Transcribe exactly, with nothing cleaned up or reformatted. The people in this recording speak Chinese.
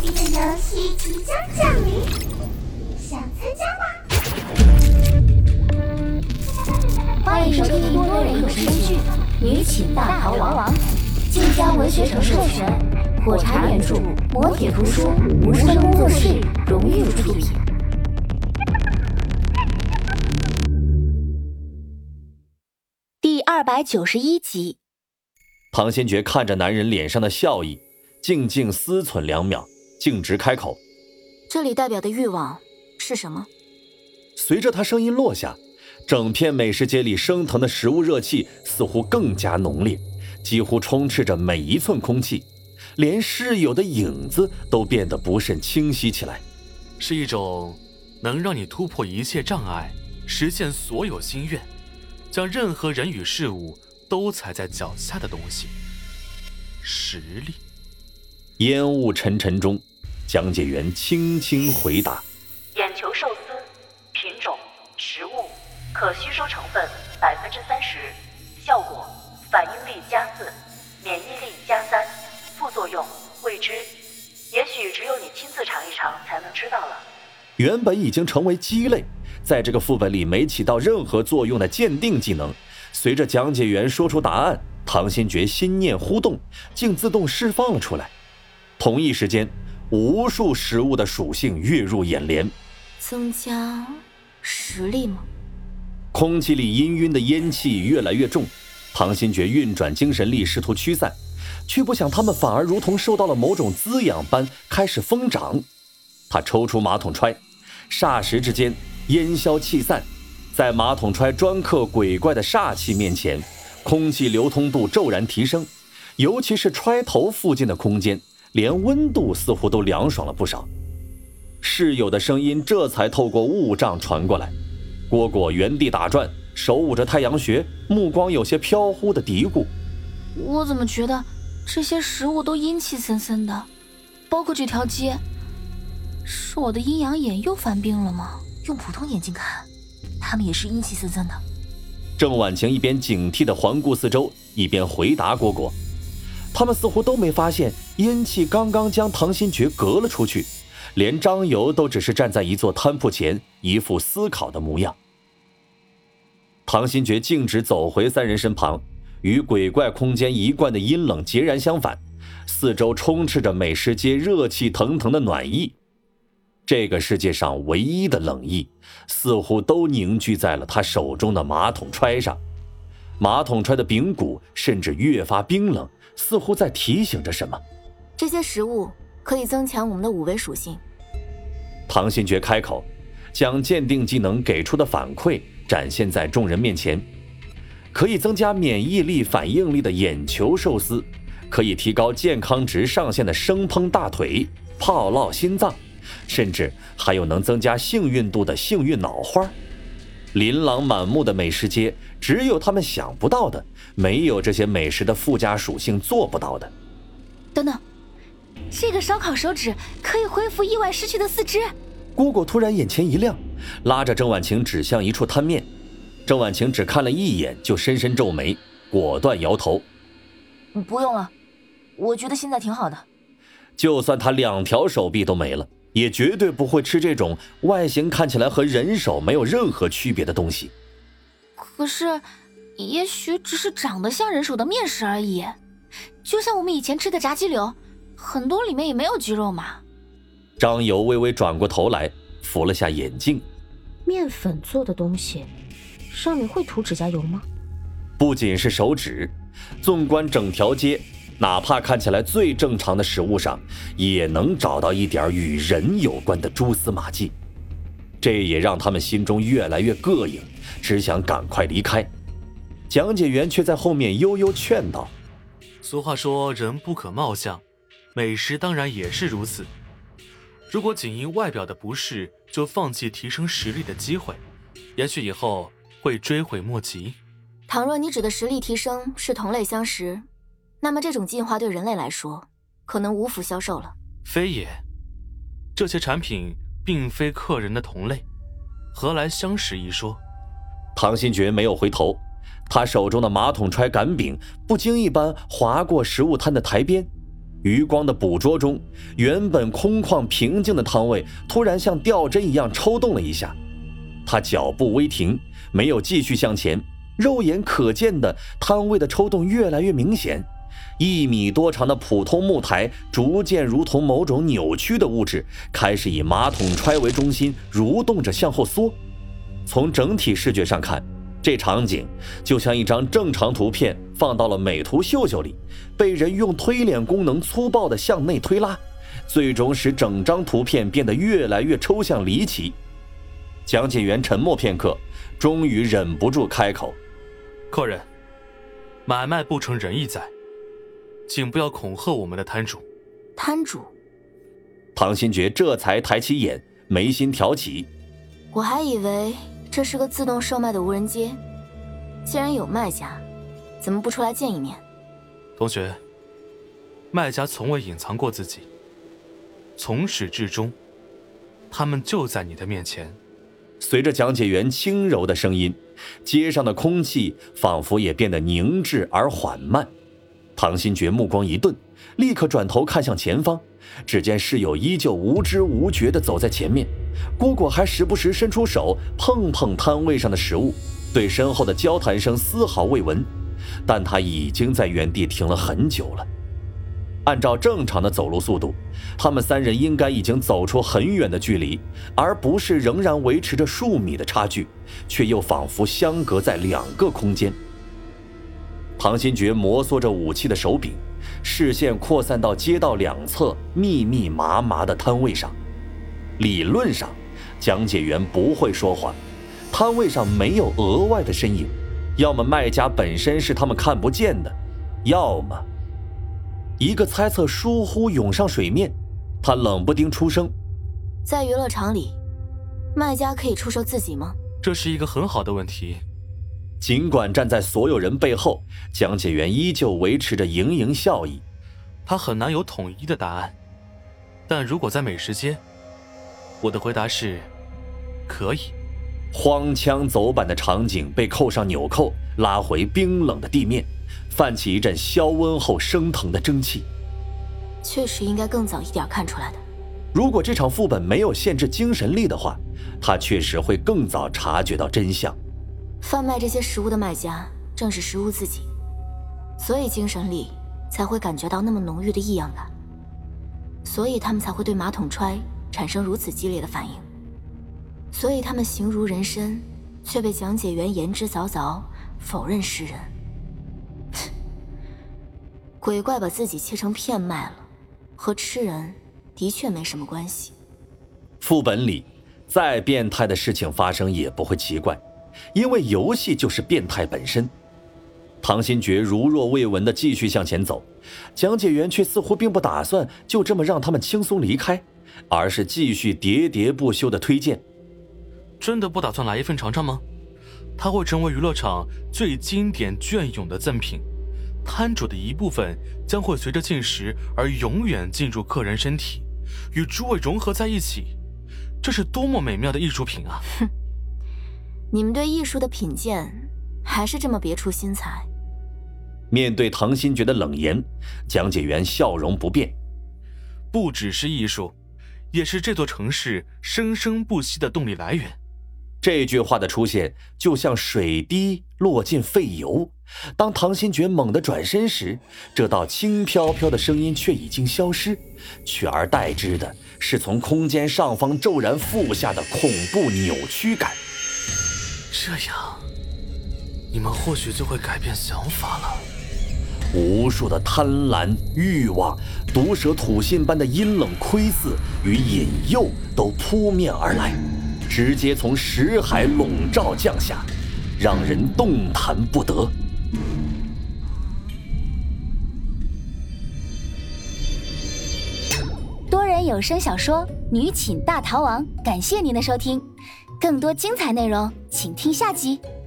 这个游戏即将降临，想参加吗？ 欢迎收听多人有声剧《女寝大逃亡》，晋江文学城授权，火柴原著，磨铁图书，无声工作室荣誉出品。第二百九十一集。 唐先觉看着男人脸上的笑意，静静思忖两秒，径直开口： 这里代表的欲望是什么？ 随着他声音落下，整片美食街里升腾的食物热气似乎更加浓烈，几乎充斥着每一寸空气，连室友的影子都变得不甚清晰起来。 是一种能让你突破一切障碍，实现所有心愿，将任何人与事物都踩在脚下的东西。实力。 烟雾沉沉中，讲解员轻轻回答： 眼球寿司，品种食物，可吸收成分百分之三十，效果反应力加四，免疫力加三，副作用未知，也许只有你亲自尝一尝才能知道了。 原本已经成为鸡肋，在这个副本里没起到任何作用的鉴定技能，随着讲解员说出答案，唐先觉心念忽动，竟自动释放了出来。同一时间，无数食物的属性跃入眼帘。 增加实力吗？ 空气里氤氲的烟气越来越重，唐先觉运转精神力试图驱散，却不想他们反而如同受到了某种滋养般开始疯长。他抽出马桶揣，霎时之间烟消气散，在马桶揣专克鬼怪的煞气面前，空气流通度骤然提升，尤其是揣头附近的空间，连温度似乎都凉爽了不少。室友的声音这才透过雾障传过来。蝈蝈原地打转，手捂着太阳穴，目光有些飘忽的嘀咕： 我怎么觉得这些食物都阴气森森的，包括这条街。是我的阴阳眼又犯病了吗？ 用普通眼睛看，他们也是阴气森森的。 郑婉晴一边警惕地环顾四周，一边回答蝈蝈。他们似乎都没发现阴气刚刚将唐新觉隔了出去，连张游都只是站在一座摊铺前，一副思考的模样。唐新觉径直走回三人身旁，与鬼怪空间一贯的阴冷截然相反，四周充斥着美食街热气腾腾的暖意。这个世界上唯一的冷意，似乎都凝聚在了他手中的马桶揣上。马桶揣的柄骨甚至越发冰冷，似乎在提醒着什么。 这些食物可以增强我们的五维属性。 唐新觉开口，将鉴定技能给出的反馈展现在众人面前。可以增加免疫力反应力的眼球寿司，可以提高健康值上限的生烹大腿、泡烙心脏，甚至还有能增加幸运度的幸运脑花。琳琅满目的美食街，只有他们想不到的，没有这些美食的附加属性做不到的。 等等，这个烧烤手指可以恢复意外失去的四肢。 蝈蝈突然眼前一亮，拉着郑婉晴指向一处摊面。郑婉晴只看了一眼就深深皱眉，果断摇头： 不用了，我觉得现在挺好的。 就算他两条手臂都没了，也绝对不会吃这种外形看起来和人手没有任何区别的东西。 可是也许只是长得像人手的面食而已，就像我们以前吃的炸鸡柳，很多里面也没有鸡肉嘛。 张游微微转过头来，扶了下眼镜。 面粉做的东西上面会涂指甲油吗？ 不仅是手指，纵观整条街，哪怕看起来最正常的食物上，也能找到一点与人有关的蛛丝马迹。这也让他们心中越来越膈应，只想赶快离开。讲解员却在后面悠悠劝道： 俗话说人不可貌相，美食当然也是如此。如果仅因外表的不适就放弃提升实力的机会，也许以后会追悔莫及。 倘若你指的实力提升是同类相食，那么这种进化对人类来说可能无福消受了。 非也，这些产品并非客人的同类，何来相食一说？ 唐新觉没有回头，他手中的马桶揣杆柄不经意般划过食物摊的台边， 余光的捕捉中，原本空旷平静的汤位突然像吊针一样抽动了一下，他脚步微停，没有继续向前，肉眼可见的汤位的抽动越来越明显，一米多长的普通木台逐渐如同某种扭曲的物质，开始以马桶揣为中心蠕动着向后缩。从整体视觉上看，这场景就像一张正常图片放到了美图秀秀里，被人用推脸功能粗暴地向内推拉，最终使整张图片变得越来越抽象离奇。讲解员沉默片刻，终于忍不住开口： 客人，买卖不成仁义在，请不要恐吓我们的摊主。 摊主？ 唐新觉这才抬起眼，眉心挑起。 我还以为这是个自动售卖的无人街，既然有卖家，怎么不出来见一面？ 同学，卖家从未隐藏过自己，从始至终，他们就在你的面前。 随着讲解员轻柔的声音，街上的空气仿佛也变得凝滞而缓慢。唐新觉目光一顿，立刻转头看向前方，只见室友依旧无知无觉地走在前面，蝈蝈还时不时伸出手碰碰摊位上的食物，对身后的交谈声丝毫未闻，但他已经在原地停了很久了。按照正常的走路速度，他们三人应该已经走出很远的距离，而不是仍然维持着数米的差距，却又仿佛相隔在两个空间。唐新觉摩挲着武器的手柄，视线扩散到街道两侧密密麻麻的摊位上。理论上，讲解员不会说谎，摊位上没有额外的身影，要么卖家本身是他们看不见的，要么……一个猜测疏忽涌上水面，他冷不丁出声： 在娱乐场里，卖家可以出售自己吗？ 这是一个很好的问题。 尽管站在所有人背后，讲解员依旧维持着盈盈笑意。 他很难有统一的答案，但如果在美食街，我的回答是可以。 荒腔走板的场景被扣上纽扣，拉回冰冷的地面，泛起一阵消温后升腾的蒸汽。 确实应该更早一点看出来的。 如果这场副本没有限制精神力的话，他确实会更早察觉到真相。 贩卖这些食物的卖家正是食物自己，所以精神力才会感觉到那么浓郁的异样感，所以他们才会对马桶揣产生如此激烈的反应，所以他们形如人参，却被讲解员言之凿凿否认是人。鬼怪把自己切成片卖了，和吃人的确没什么关系。 副本里再变态的事情发生也不会奇怪，因为游戏就是变态本身。唐新觉如若未闻地继续向前走，讲解员却似乎并不打算就这么让他们轻松离开，而是继续喋喋不休地推荐。 真的不打算来一份尝尝吗？它会成为娱乐场最经典隽永的赠品，摊主的一部分将会随着进食而永远进入客人身体，与诸位融合在一起，这是多么美妙的艺术品啊！ 哼，你们对艺术的品鉴还是这么别出心裁。 面对唐新觉的冷言，讲解员笑容不变。 不只是艺术，也是这座城市生生不息的动力来源。 这句话的出现就像水滴落进沸油，当唐新觉猛地转身时，这道轻飘飘的声音却已经消失，取而代之的是从空间上方骤然附下的恐怖扭曲感。 这样，你们或许就会改变想法了。 无数的贪婪、欲望、毒蛇吐信般的阴冷窥伺与引诱都扑面而来，直接从识海笼罩降下，让人动弹不得。 多人有声小说《女寝大逃亡》，感谢您的收听，更多精彩内容请听下集。